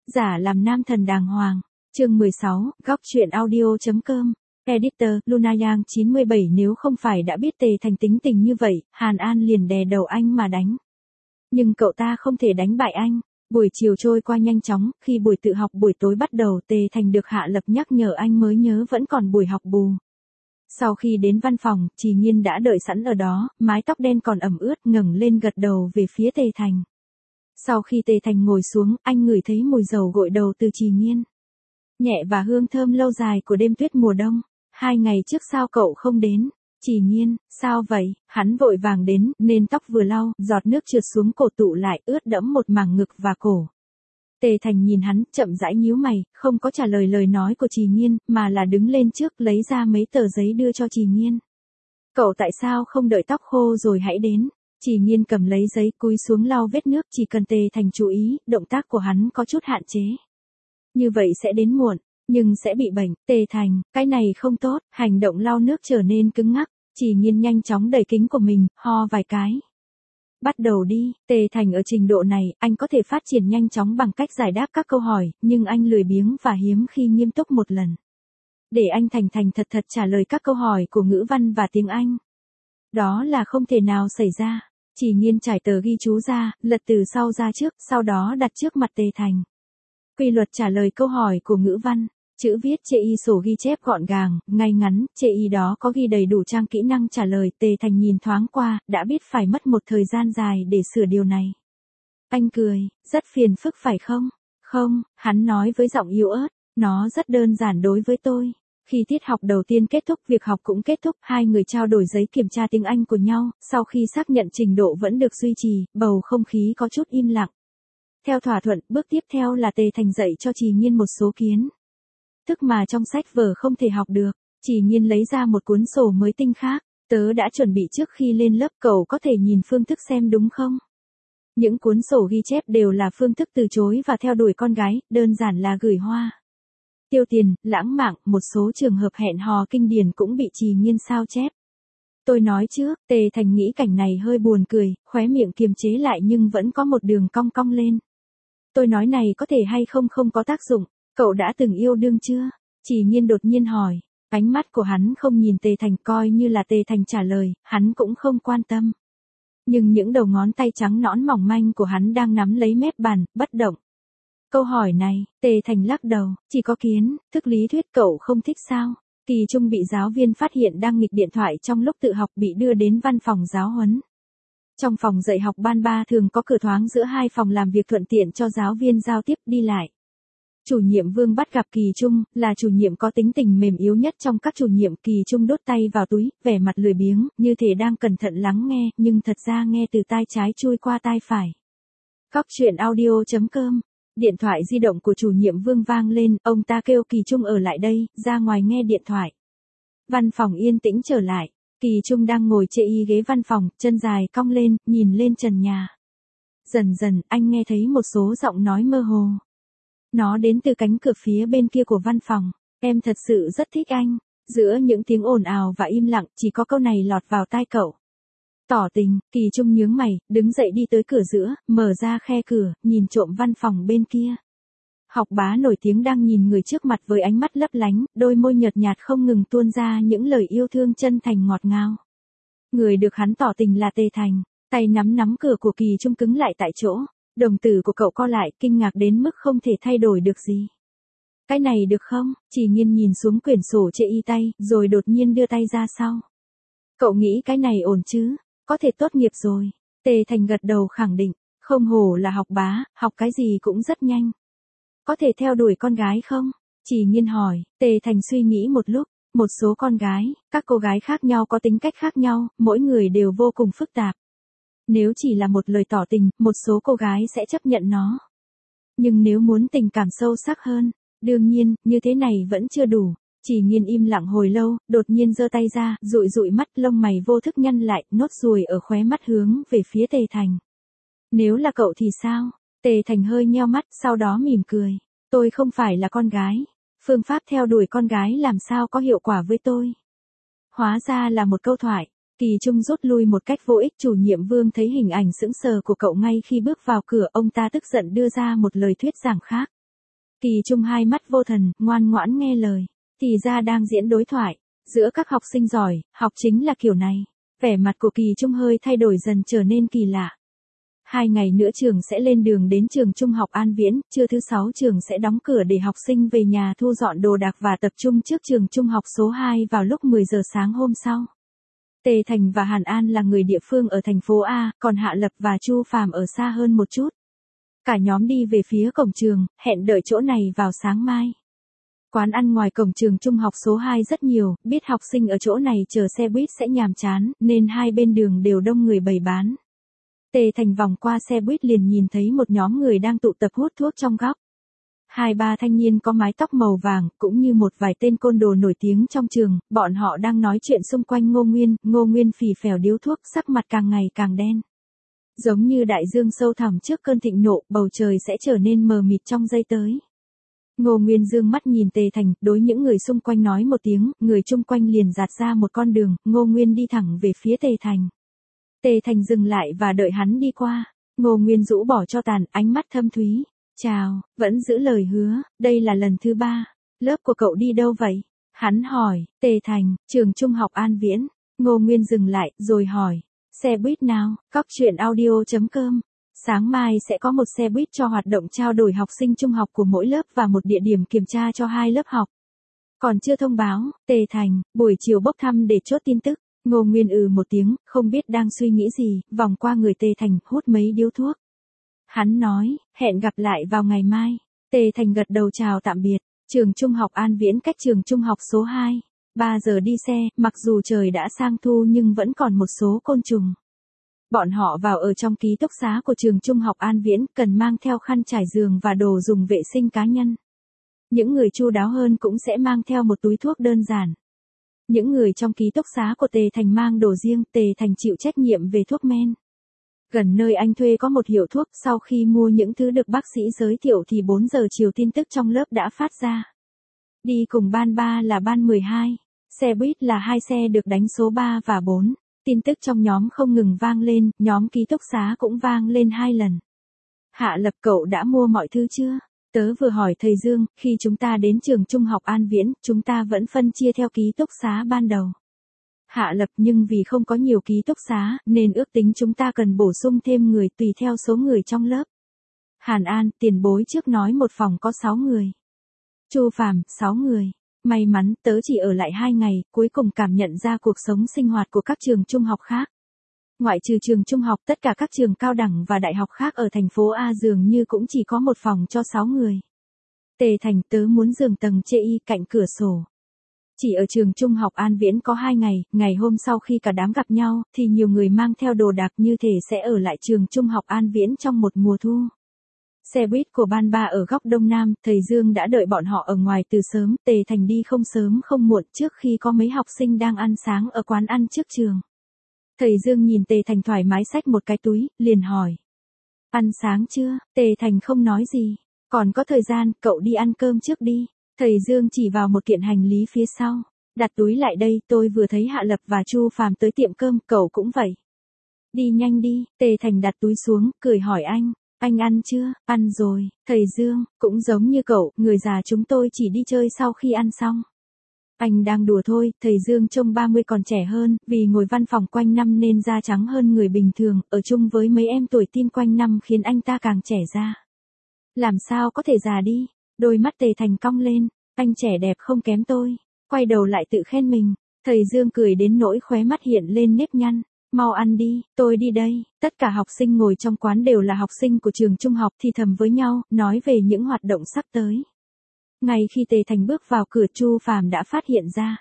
Giả làm nam thần đàng hoàng. Chương 16, góc truyện audio.com. Editor, Luna Yang 97. Nếu không phải đã biết Tề Thành tính tình như vậy, Hàn An liền đè đầu anh mà đánh. Nhưng cậu ta không thể đánh bại anh. Buổi chiều trôi qua nhanh chóng, khi buổi tự học buổi tối bắt đầu, Tề Thành được Hạ Lập nhắc nhở anh mới nhớ vẫn còn buổi học bù. Sau khi đến văn phòng, Trì Nghiên đã đợi sẵn ở đó, mái tóc đen còn ẩm ướt, ngẩng lên gật đầu về phía Tề Thành. Sau khi Tề Thành ngồi xuống, anh ngửi thấy mùi dầu gội đầu từ Trì Nghiên. Nhẹ và hương thơm lâu dài của đêm tuyết mùa đông. 2 ngày trước sao cậu không đến? Trì Nghiên, sao vậy? Hắn vội vàng đến, nên tóc vừa lau, giọt nước trượt xuống cổ tụ lại, ướt đẫm một mảng ngực và cổ. Tề Thành nhìn hắn, chậm rãi nhíu mày, không có trả lời lời nói của Trì Nghiên, mà là đứng lên trước, lấy ra mấy tờ giấy đưa cho Trì Nghiên. Cậu tại sao không đợi tóc khô rồi hãy đến? Trì Nghiên cầm lấy giấy, cúi xuống lau vết nước, chỉ cần Tề Thành chú ý, động tác của hắn có chút hạn chế. Như vậy sẽ đến muộn, nhưng sẽ bị bệnh. Tề Thành, cái này không tốt. Hành động lau nước trở nên cứng ngắc. Trì Nghiên nhanh chóng đẩy kính của mình, ho vài cái. Bắt đầu đi. Tề Thành ở trình độ này, anh có thể phát triển nhanh chóng bằng cách giải đáp các câu hỏi, nhưng anh lười biếng và hiếm khi nghiêm túc một lần. Để anh thành thật trả lời các câu hỏi của ngữ văn và tiếng Anh. Đó là không thể nào xảy ra. Trì Nghiên trải tờ ghi chú ra, lật từ sau ra trước, sau đó đặt trước mặt Tề Thành. Quy luật trả lời câu hỏi của ngữ văn. Chữ viết chê y sổ ghi chép gọn gàng, ngay ngắn, chê y đó có ghi đầy đủ trang kỹ năng trả lời. Tề Thành nhìn thoáng qua, đã biết phải mất một thời gian dài để sửa điều này. Anh cười, rất phiền phức phải không? Không, hắn nói với giọng yếu ớt, nó rất đơn giản đối với tôi. Khi tiết học đầu tiên kết thúc, việc học cũng kết thúc, hai người trao đổi giấy kiểm tra tiếng Anh của nhau, sau khi xác nhận trình độ vẫn được duy trì, bầu không khí có chút im lặng. Theo thỏa thuận, bước tiếp theo là Tề Thành dạy cho Trì Nghiên một số kiến thức mà trong sách vở không thể học được. Trì Nghiên lấy ra một cuốn sổ mới tinh khác. Tớ đã chuẩn bị trước khi lên lớp, cậu có thể nhìn phương thức xem đúng không? Những cuốn sổ ghi chép đều là phương thức từ chối và theo đuổi con gái, đơn giản là gửi hoa, tiêu tiền, lãng mạn, một số trường hợp hẹn hò kinh điển cũng bị Trì Nghiên sao chép. Tôi nói trước, Tề Thành nghĩ cảnh này hơi buồn cười, khóe miệng kiềm chế lại nhưng vẫn có một đường cong cong lên. Tôi nói này có thể hay không có tác dụng, cậu đã từng yêu đương chưa? Trì Nghiên đột nhiên hỏi, ánh mắt của hắn không nhìn Tề Thành, coi như là Tề Thành trả lời, hắn cũng không quan tâm. Nhưng những đầu ngón tay trắng nõn mỏng manh của hắn đang nắm lấy mép bàn, bất động. Câu hỏi này, Tề Thành lắc đầu, chỉ có kiến thức lý thuyết cậu không thích sao? Kỳ Trung bị giáo viên phát hiện đang nghịch điện thoại trong lúc tự học, bị đưa đến văn phòng giáo huấn. Trong phòng dạy học ban 3 thường có cửa thoáng giữa hai phòng làm việc thuận tiện cho giáo viên giao tiếp đi lại. Chủ nhiệm Vương bắt gặp Kỳ Trung, là chủ nhiệm có tính tình mềm yếu nhất trong các chủ nhiệm. Kỳ Trung đốt tay vào túi, vẻ mặt lười biếng, như thể đang cẩn thận lắng nghe, nhưng thật ra nghe từ tai trái chui qua tai phải. Góc truyện audio.com. Điện thoại di động của chủ nhiệm Vương vang lên, ông ta kêu Kỳ Trung ở lại đây, ra ngoài nghe điện thoại. Văn phòng yên tĩnh trở lại. Kỳ Trung đang ngồi chê y ghế văn phòng, chân dài cong lên, nhìn lên trần nhà. Dần dần, anh nghe thấy một số giọng nói mơ hồ. Nó đến từ cánh cửa phía bên kia của văn phòng. Em thật sự rất thích anh. Giữa những tiếng ồn ào và im lặng, chỉ có câu này lọt vào tai cậu. Tỏ tình. Kỳ Trung nhướng mày, đứng dậy đi tới cửa giữa, mở ra khe cửa, nhìn trộm văn phòng bên kia. Học bá nổi tiếng đang nhìn người trước mặt với ánh mắt lấp lánh, đôi môi nhợt nhạt không ngừng tuôn ra những lời yêu thương chân thành ngọt ngào. Người được hắn tỏ tình là Tề Thành. Tay nắm cửa của Kỳ Trung cứng lại tại chỗ. Đồng tử của cậu co lại, kinh ngạc đến mức không thể thay đổi được gì. Cái này được không? Trì Nghiên nhìn xuống quyển sổ chê y tay, rồi đột nhiên đưa tay ra sau. Cậu nghĩ cái này ổn chứ? Có thể tốt nghiệp rồi. Tề Thành gật đầu khẳng định, không hổ là học bá, học cái gì cũng rất nhanh. Có thể theo đuổi con gái không? Trì Nghiên hỏi. Tề Thành suy nghĩ một lúc, một số con gái, các cô gái khác nhau có tính cách khác nhau, mỗi người đều vô cùng phức tạp. Nếu chỉ là một lời tỏ tình, một số cô gái sẽ chấp nhận nó. Nhưng nếu muốn tình cảm sâu sắc hơn, đương nhiên, như thế này vẫn chưa đủ. Trì Nghiên im lặng hồi lâu, đột nhiên giơ tay ra, dụi mắt, lông mày vô thức nhăn lại, nốt ruồi ở khóe mắt hướng về phía Tề Thành. Nếu là cậu thì sao? Tề Thành hơi nheo mắt, sau đó mỉm cười. Tôi không phải là con gái. Phương pháp theo đuổi con gái làm sao có hiệu quả với tôi? Hóa ra là một câu thoại. Kỳ Trung rút lui một cách vô ích. Chủ nhiệm Vương thấy hình ảnh sững sờ của cậu ngay khi bước vào cửa, ông ta tức giận đưa ra một lời thuyết giảng khác. Kỳ Trung hai mắt vô thần, ngoan ngoãn nghe lời. Thì ra đang diễn đối thoại. Giữa các học sinh giỏi, học chính là kiểu này. Vẻ mặt của Kỳ Trung hơi thay đổi dần trở nên kỳ lạ. 2 ngày nữa trường sẽ lên đường đến trường trung học An Viễn, trưa thứ 6 trường sẽ đóng cửa để học sinh về nhà thu dọn đồ đạc và tập trung trước trường trung học số 2 vào lúc 10 giờ sáng hôm sau. Tề Thành và Hàn An là người địa phương ở thành phố A, còn Hạ Lập và Chu Phàm ở xa hơn một chút. Cả nhóm đi về phía cổng trường, hẹn đợi chỗ này vào sáng mai. Quán ăn ngoài cổng trường trung học số 2 rất nhiều, biết học sinh ở chỗ này chờ xe buýt sẽ nhàm chán, nên hai bên đường đều đông người bày bán. Tề Thành vòng qua xe buýt liền nhìn thấy một nhóm người đang tụ tập hút thuốc trong góc. 2-3 thanh niên có mái tóc màu vàng, cũng như một vài tên côn đồ nổi tiếng trong trường, bọn họ đang nói chuyện xung quanh Ngô Nguyên phì phèo điếu thuốc, sắc mặt càng ngày càng đen. Giống như đại dương sâu thẳm trước cơn thịnh nộ, bầu trời sẽ trở nên mờ mịt trong giây tới. Ngô Nguyên dương mắt nhìn Tề Thành, đối những người xung quanh nói một tiếng, người chung quanh liền dạt ra một con đường, Ngô Nguyên đi thẳng về phía Tề Thành. Tề Thành dừng lại và đợi hắn đi qua. Ngô Nguyên rũ bỏ cho tàn, ánh mắt thâm thúy. Chào, vẫn giữ lời hứa, đây là lần thứ 3. Lớp của cậu đi đâu vậy? Hắn hỏi. Tề Thành, trường trung học An Viễn. Ngô Nguyên dừng lại, rồi hỏi. Xe buýt nào? Cóc truyện audio.com. Sáng mai sẽ có một xe buýt cho hoạt động trao đổi học sinh trung học của mỗi lớp và một địa điểm kiểm tra cho 2 lớp học. Còn chưa thông báo. Tề Thành, buổi chiều bốc thăm để chốt tin tức. Ngô Nguyên một tiếng, không biết đang suy nghĩ gì, vòng qua người Tề Thành, hút mấy điếu thuốc. Hắn nói, hẹn gặp lại vào ngày mai. Tề Thành gật đầu chào tạm biệt. Trường trung học An Viễn cách trường trung học số 2. 3 giờ đi xe, mặc dù trời đã sang thu nhưng vẫn còn một số côn trùng. Bọn họ vào ở trong ký túc xá của trường trung học An Viễn, cần mang theo khăn trải giường và đồ dùng vệ sinh cá nhân. Những người chu đáo hơn cũng sẽ mang theo một túi thuốc đơn giản. Những người trong ký túc xá của Tề Thành mang đồ riêng, Tề Thành chịu trách nhiệm về thuốc men. Gần nơi anh thuê có một hiệu thuốc, sau khi mua những thứ được bác sĩ giới thiệu thì 4 giờ chiều tin tức trong lớp đã phát ra. Đi cùng ban 3 là ban 12, xe buýt là 2 xe được đánh số 3 và 4. Tin tức trong nhóm không ngừng vang lên, nhóm ký túc xá cũng vang lên 2 lần. Hạ Lập, cậu đã mua mọi thứ chưa? Tớ vừa hỏi thầy Dương, khi chúng ta đến trường trung học An Viễn, chúng ta vẫn phân chia theo ký túc xá ban đầu. Hạ Lập, nhưng vì không có nhiều ký túc xá, nên ước tính chúng ta cần bổ sung thêm người tùy theo số người trong lớp. Hàn An, tiền bối trước nói một phòng có 6 người. Chu Phàm, 6 người. May mắn, tớ chỉ ở lại 2 ngày, cuối cùng cảm nhận ra cuộc sống sinh hoạt của các trường trung học khác. Ngoại trừ trường trung học, tất cả các trường cao đẳng và đại học khác ở thành phố A dường như cũng chỉ có một phòng cho 6 người. Tề Thành, tớ muốn giường tầng chê y cạnh cửa sổ. Chỉ ở trường trung học An Viễn có 2 ngày, ngày hôm sau khi cả đám gặp nhau, thì nhiều người mang theo đồ đạc như thể sẽ ở lại trường trung học An Viễn trong một mùa thu. Xe buýt của ban 3 ở góc đông nam, thầy Dương đã đợi bọn họ ở ngoài từ sớm, Tề Thành đi không sớm không muộn trước khi có mấy học sinh đang ăn sáng ở quán ăn trước trường. Thầy Dương nhìn Tề Thành thoải mái xách một cái túi, liền hỏi. Ăn sáng chưa? Tề Thành không nói gì. Còn có thời gian, cậu đi ăn cơm trước đi. Thầy Dương chỉ vào một kiện hành lý phía sau. Đặt túi lại đây, tôi vừa thấy Hạ Lập và Chu Phàm tới tiệm cơm, cậu cũng vậy. Đi nhanh đi. Tề Thành đặt túi xuống, cười hỏi anh. Anh ăn chưa? Ăn rồi. Thầy Dương, cũng giống như cậu, người già chúng tôi chỉ đi chơi sau khi ăn xong. Anh đang đùa thôi, thầy Dương trông 30 còn trẻ hơn, vì ngồi văn phòng quanh năm nên da trắng hơn người bình thường, ở chung với mấy em tuổi teen quanh năm khiến anh ta càng trẻ ra. Làm sao có thể già đi? Đôi mắt Tề Thành cong lên, anh trẻ đẹp không kém tôi. Quay đầu lại tự khen mình, thầy Dương cười đến nỗi khóe mắt hiện lên nếp nhăn. Mau ăn đi, tôi đi đây. Tất cả học sinh ngồi trong quán đều là học sinh của trường trung học thì thầm với nhau, nói về những hoạt động sắp tới. Ngay khi Tề Thành bước vào cửa, Chu Phàm đã phát hiện ra.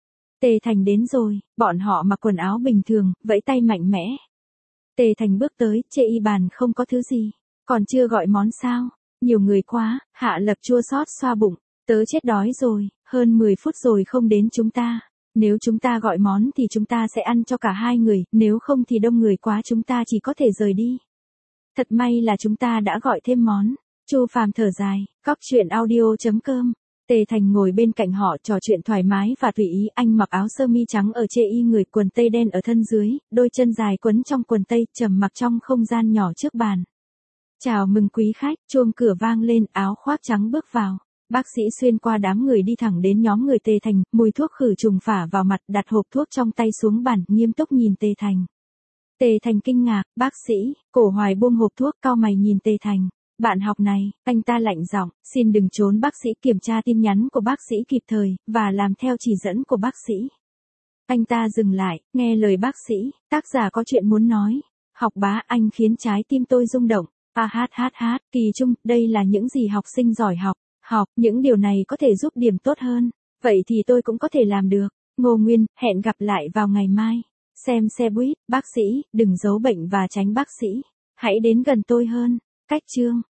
Tề Thành đến rồi, bọn họ mặc quần áo bình thường, vẫy tay mạnh mẽ. Tề Thành bước tới, chê y bàn không có thứ gì. Còn chưa gọi món sao? Nhiều người quá. Hạ Lập chua xót xoa bụng. Tớ chết đói rồi, hơn 10 phút rồi không đến chúng ta. Nếu chúng ta gọi món thì chúng ta sẽ ăn cho cả 2 người, nếu không thì đông người quá chúng ta chỉ có thể rời đi. Thật may là chúng ta đã gọi thêm món. Chu Phàm thở dài, cóc truyện audio.com. Tề Thành ngồi bên cạnh họ trò chuyện thoải mái và tùy ý, anh mặc áo sơ mi trắng ở chê y người, quần tây đen ở thân dưới, đôi chân dài quấn trong quần tây, trầm mặc trong không gian nhỏ trước bàn. Chào mừng quý khách, chuông cửa vang lên, áo khoác trắng bước vào. Bác sĩ xuyên qua đám người đi thẳng đến nhóm người Tề Thành, mùi thuốc khử trùng phả vào mặt, đặt hộp thuốc trong tay xuống bàn, nghiêm túc nhìn Tề Thành. Tề Thành kinh ngạc, bác sĩ, Cổ Hoài buông hộp thuốc, cau mày nhìn Tề Thành. Bạn học này, anh ta lạnh giọng, xin đừng trốn bác sĩ, kiểm tra tin nhắn của bác sĩ kịp thời, và làm theo chỉ dẫn của bác sĩ. Anh ta dừng lại, nghe lời bác sĩ, tác giả có chuyện muốn nói. Học bá, anh khiến trái tim tôi rung động. Kỳ trung, đây là những gì học sinh giỏi học, những điều này có thể giúp điểm tốt hơn. Vậy thì tôi cũng có thể làm được. Ngô Nguyên, hẹn gặp lại vào ngày mai. Xem xe buýt, bác sĩ, đừng giấu bệnh và tránh bác sĩ. Hãy đến gần tôi hơn. Cách chương.